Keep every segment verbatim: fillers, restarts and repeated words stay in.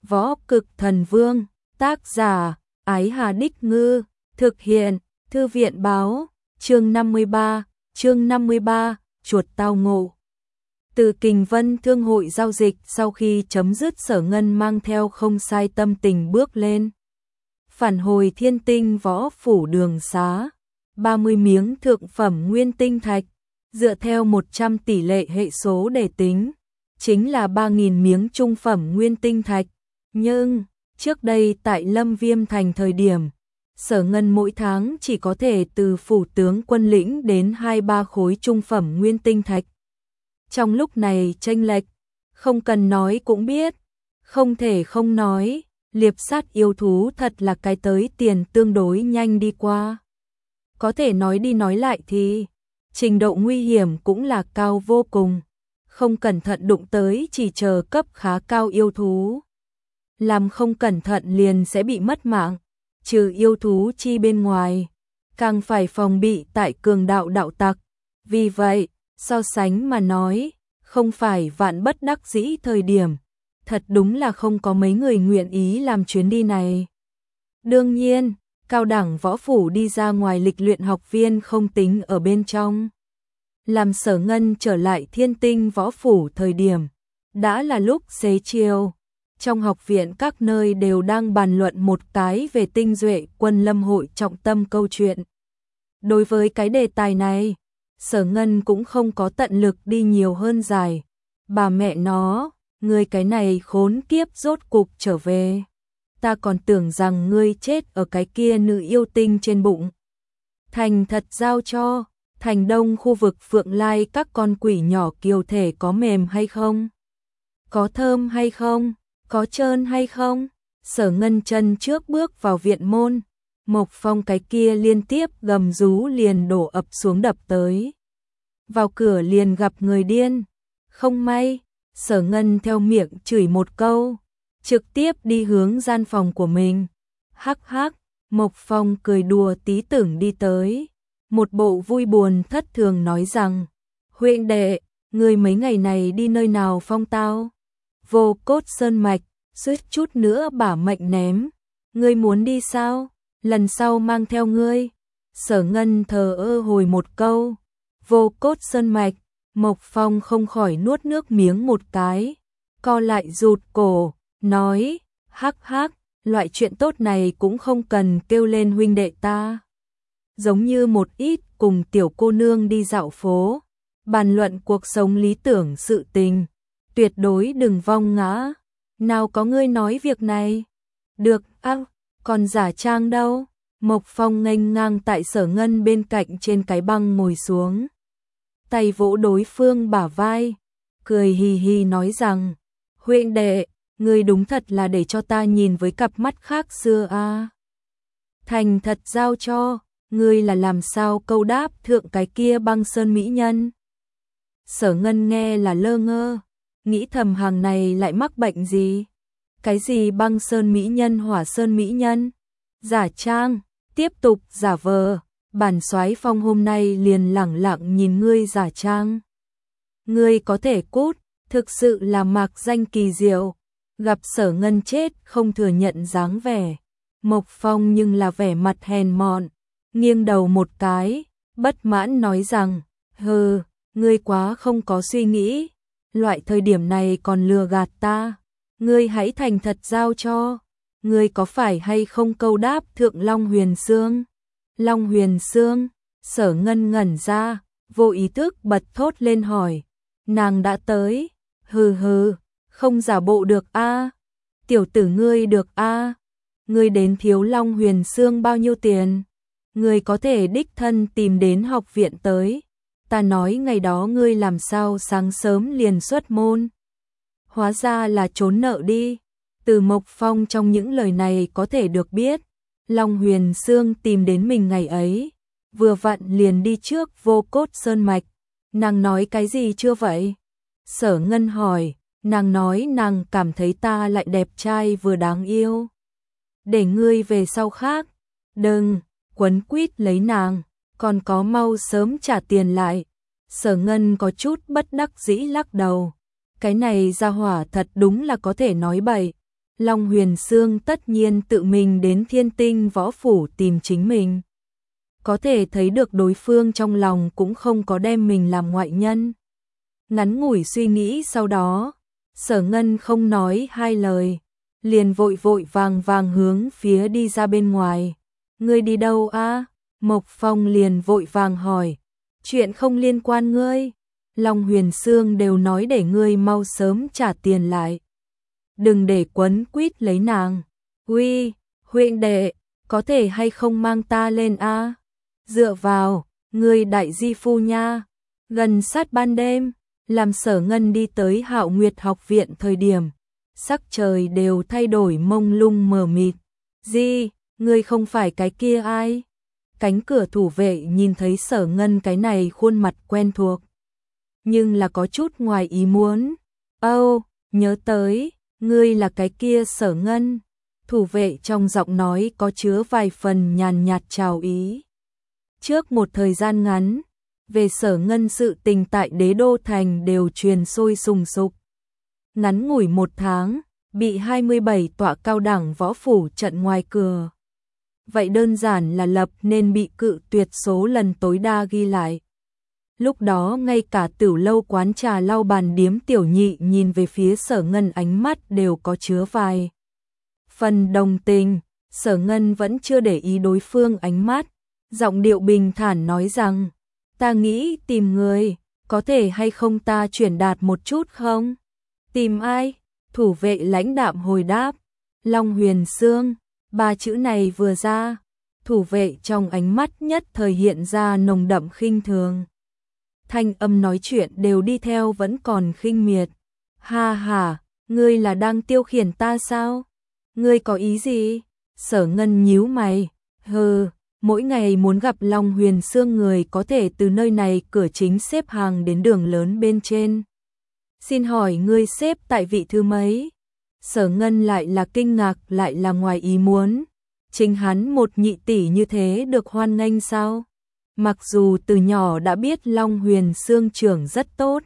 Võ Cực Thần Vương, tác giả, Ái Hà Đích Ngư, thực hiện, Thư viện báo, chương năm mươi ba, chương năm mươi ba, chuột tao ngộ. Từ Kình Vân Thương hội giao dịch sau khi chấm dứt, Sở Ngân mang theo không sai tâm tình bước lên. Phản hồi Thiên Tinh Võ Phủ đường xá, ba mươi miếng thượng phẩm nguyên tinh thạch, dựa theo một trăm tỷ lệ hệ số để tính, chính là ba nghìn miếng trung phẩm nguyên tinh thạch. Nhưng, trước đây tại Lâm Viêm Thành thời điểm, Sở Ngân mỗi tháng chỉ có thể từ phủ tướng quân lĩnh đến hai ba khối trung phẩm nguyên tinh thạch. Trong lúc này chênh lệch, không cần nói cũng biết, không thể không nói, liệp sát yêu thú thật là cái tới tiền tương đối nhanh đi qua. Có thể nói đi nói lại thì, trình độ nguy hiểm cũng là cao vô cùng, không cẩn thận đụng tới chỉ chờ cấp khá cao yêu thú. Làm không cẩn thận liền sẽ bị mất mạng, trừ yêu thú chi bên ngoài, càng phải phòng bị tại cường đạo đạo tặc. Vì vậy, so sánh mà nói, không phải vạn bất đắc dĩ thời điểm, thật đúng là không có mấy người nguyện ý làm chuyến đi này. Đương nhiên, cao đẳng võ phủ đi ra ngoài lịch luyện học viên không tính ở bên trong. Làm Sở Ngân trở lại Thiên Tinh Võ Phủ thời điểm, đã là lúc xế chiều. Trong học viện các nơi đều đang bàn luận một cái về tinh duệ quân lâm hội trọng tâm câu chuyện. Đối với cái đề tài này, Sở Ngân cũng không có tận lực đi nhiều hơn dài. Bà mẹ nó, ngươi cái này khốn kiếp rốt cục trở về. Ta còn tưởng rằng ngươi chết ở cái kia nữ yêu tinh trên bụng. Thành thật giao cho, thành đông khu vực Phượng Lai các con quỷ nhỏ kiều thể có mềm hay không? Có thơm hay không? Có trơn hay không? Sở Ngân chân trước bước vào viện môn, Mộc Phong cái kia liên tiếp gầm rú liền đổ ập xuống đập tới. Vào cửa liền gặp người điên. Không may, Sở Ngân theo miệng chửi một câu, trực tiếp đi hướng gian phòng của mình. Hắc hắc, Mộc Phong cười đùa tí tưởng đi tới, một bộ vui buồn thất thường nói rằng, huynh đệ, ngươi mấy ngày này đi nơi nào phong tao? Vô Cốt Sơn Mạch, suýt chút nữa bả mệnh ném. Ngươi muốn đi sao? Lần sau mang theo ngươi. Sở Ngân thờ ơ hồi một câu. Vô Cốt Sơn Mạch, Mộc Phong không khỏi nuốt nước miếng một cái, co lại rụt cổ, nói, hắc hắc, loại chuyện tốt này cũng không cần kêu lên huynh đệ ta. Giống như một ít cùng tiểu cô nương đi dạo phố, bàn luận cuộc sống lý tưởng sự tình, tuyệt đối đừng vong ngã. Nào có ngươi nói việc này? Được, ác, còn giả trang đâu? Mộc Phong nghênh ngang tại Sở Ngân bên cạnh trên cái băng ngồi xuống, tay vỗ đối phương bả vai, cười hì hì nói rằng, huynh đệ, ngươi đúng thật là để cho ta nhìn với cặp mắt khác xưa a. À. Thành thật giao cho, ngươi là làm sao câu đáp thượng cái kia băng sơn mỹ nhân? Sở Ngân nghe là lơ ngơ, nghĩ thầm hàng này lại mắc bệnh gì? Cái gì băng sơn mỹ nhân, hỏa sơn mỹ nhân? Giả trang, tiếp tục giả vờ, bản soái Phong hôm nay liền lẳng lặng nhìn ngươi giả trang. Ngươi có thể cút, thực sự là mạc danh kỳ diệu. Gặp Sở Ngân chết không thừa nhận dáng vẻ, Mộc Phong nhưng là vẻ mặt hèn mọn, nghiêng đầu một cái, bất mãn nói rằng, hừ, ngươi quá không có suy nghĩ, loại thời điểm này còn lừa gạt ta, ngươi hãy thành thật giao cho, ngươi có phải hay không câu đáp thượng Long Huyền Sương? Long Huyền Sương, Sở Ngân ngẩn ra, vô ý thức bật thốt lên hỏi, nàng đã tới, hừ hừ, không giả bộ được a, tiểu tử ngươi được a, ngươi đến thiếu Long Huyền Sương bao nhiêu tiền? Ngươi có thể đích thân tìm đến học viện tới, ta nói ngày đó ngươi làm sao sáng sớm liền xuất môn? Hóa ra là trốn nợ đi. Từ Mộc Phong trong những lời này có thể được biết, Long Huyền Sương tìm đến mình ngày ấy, vừa vặn liền đi trước Vô Cốt Sơn Mạch. Nàng nói cái gì chưa vậy? Sở Ngân hỏi, nàng nói nàng cảm thấy ta lại đẹp trai vừa đáng yêu. Để ngươi về sau khác, đừng, quấn quýt lấy nàng, còn có mau sớm trả tiền lại. Sở Ngân có chút bất đắc dĩ lắc đầu, cái này ra hỏa thật đúng là có thể nói bậy. Long Huyền Sương tất nhiên tự mình đến Thiên Tinh Võ Phủ tìm chính mình. Có thể thấy được đối phương trong lòng cũng không có đem mình làm ngoại nhân. Ngắn ngủi suy nghĩ sau đó, Sở Ngân không nói hai lời, liền vội vội vàng vàng hướng phía đi ra bên ngoài. Ngươi đi đâu a? Mộc Phong liền vội vàng hỏi. Chuyện không liên quan ngươi. Long Huyền Sương đều nói để ngươi mau sớm trả tiền lại. Đừng để quấn quýt lấy nàng. Uy, huynh đệ, có thể hay không mang ta lên a? Dựa vào, ngươi đại di phu nha. Gần sát ban đêm, làm Sở Ngân đi tới Hạo Nguyệt học viện thời điểm, sắc trời đều thay đổi mông lung mờ mịt. Di, ngươi không phải cái kia ai? Cánh cửa thủ vệ nhìn thấy Sở Ngân cái này khuôn mặt quen thuộc, nhưng là có chút ngoài ý muốn. Âu, oh, nhớ tới, ngươi là cái kia Sở Ngân. Thủ vệ trong giọng nói có chứa vài phần nhàn nhạt chào ý. Trước một thời gian ngắn, về Sở Ngân sự tình tại Đế Đô Thành đều truyền sôi sùng sục. Ngắn ngủi một tháng, bị hai mươi bảy tọa cao đẳng võ phủ chặn ngoài cửa. Vậy đơn giản là lập nên bị cự tuyệt số lần tối đa ghi lại. Lúc đó ngay cả Tửu Lâu quán trà lau bàn điếm tiểu nhị nhìn về phía Sở Ngân ánh mắt đều có chứa vài phần đồng tình. Sở Ngân vẫn chưa để ý đối phương ánh mắt, giọng điệu bình thản nói rằng, ta nghĩ tìm người, có thể hay không ta chuyển đạt một chút không? Tìm ai? Thủ vệ lãnh đạm hồi đáp. Long Huyền Sương. Ba chữ này vừa ra, thủ vệ trong ánh mắt nhất thời hiện ra nồng đậm khinh thường. Thanh âm nói chuyện đều đi theo vẫn còn khinh miệt. Ha ha, ngươi là đang tiêu khiển ta sao? Ngươi có ý gì? Sở Ngân nhíu mày. Hừ, mỗi ngày muốn gặp Long Huyền Sương người có thể từ nơi này cửa chính xếp hàng đến đường lớn bên trên. Xin hỏi ngươi xếp tại vị thứ mấy? Sở Ngân lại là kinh ngạc lại là ngoài ý muốn. Chính hắn một nhị tỷ như thế được hoan nghênh sao? Mặc dù từ nhỏ đã biết Long Huyền Sương trưởng rất tốt.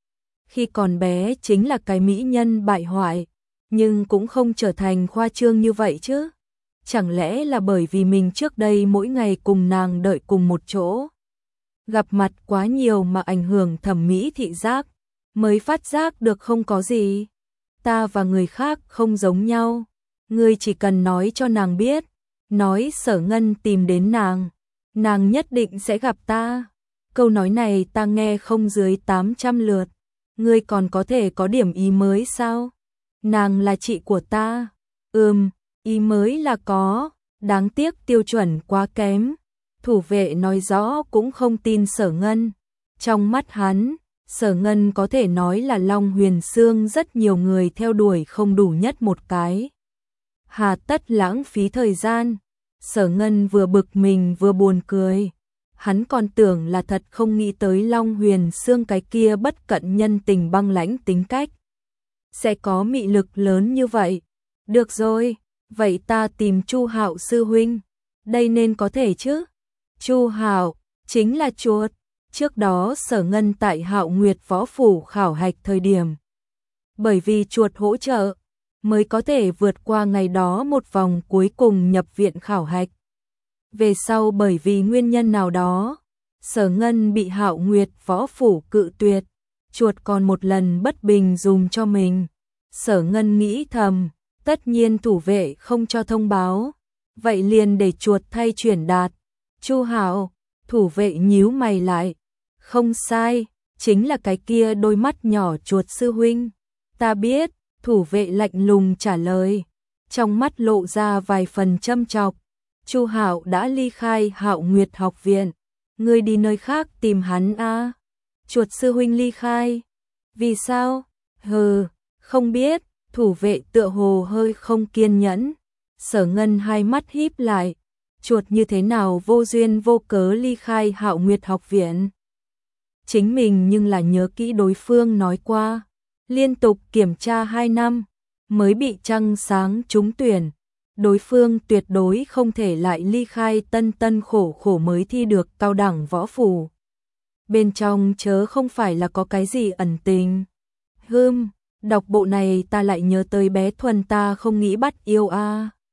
Khi còn bé chính là cái mỹ nhân bại hoại, nhưng cũng không trở thành khoa trương như vậy chứ. Chẳng lẽ là bởi vì mình trước đây mỗi ngày cùng nàng đợi cùng một chỗ, gặp mặt quá nhiều mà ảnh hưởng thẩm mỹ thị giác, mới phát giác được không có gì. Ta và người khác không giống nhau, ngươi chỉ cần nói cho nàng biết, nói Sở Ngân tìm đến nàng, nàng nhất định sẽ gặp ta. Câu nói này ta nghe không dưới tám trăm lượt, ngươi còn có thể có điểm ý mới sao? Nàng là chị của ta. Ừm, ý mới là có, đáng tiếc tiêu chuẩn quá kém. Thủ vệ nói rõ cũng không tin Sở Ngân. Trong mắt hắn, Sở Ngân có thể nói là Long Huyền Sương rất nhiều người theo đuổi không đủ nhất một cái. Hà tất lãng phí thời gian. Sở Ngân vừa bực mình vừa buồn cười. Hắn còn tưởng là thật không nghĩ tới Long Huyền Sương cái kia bất cận nhân tình băng lãnh tính cách sẽ có mị lực lớn như vậy. Được rồi, vậy ta tìm Chu Hạo sư huynh. Đây nên có thể chứ? Chu Hạo chính là chuột. Trước đó Sở Ngân tại Hạo Nguyệt Võ Phủ khảo hạch thời điểm, bởi vì chuột hỗ trợ, mới có thể vượt qua ngày đó một vòng cuối cùng nhập viện khảo hạch. Về sau bởi vì nguyên nhân nào đó, Sở Ngân bị Hạo Nguyệt Võ Phủ cự tuyệt, chuột còn một lần bất bình dùng cho mình. Sở Ngân nghĩ thầm, tất nhiên thủ vệ không cho thông báo, vậy liền để chuột thay chuyển đạt. Chu Hạo, thủ vệ nhíu mày lại. Không sai, chính là cái kia đôi mắt nhỏ chuột sư huynh. Ta biết, thủ vệ lạnh lùng trả lời, trong mắt lộ ra vài phần châm chọc. Chu Hạo đã ly khai Hạo Nguyệt học viện, ngươi đi nơi khác tìm hắn a? À? Chuột sư huynh ly khai? Vì sao? Hừ, không biết. Thủ vệ tựa hồ hơi không kiên nhẫn. Sở Ngân hai mắt híp lại, chuột như thế nào vô duyên vô cớ ly khai Hạo Nguyệt học viện? Chính mình nhưng là nhớ kỹ đối phương nói qua, liên tục kiểm tra hai năm mới bị trăng sáng trúng tuyển. Đối phương tuyệt đối không thể lại ly khai tân tân khổ khổ mới thi được cao đẳng võ phủ. Bên trong chớ không phải là có cái gì ẩn tình. Hừm, Đọc bộ này ta lại nhớ tới bé Thuần, ta không nghĩ bắt yêu a.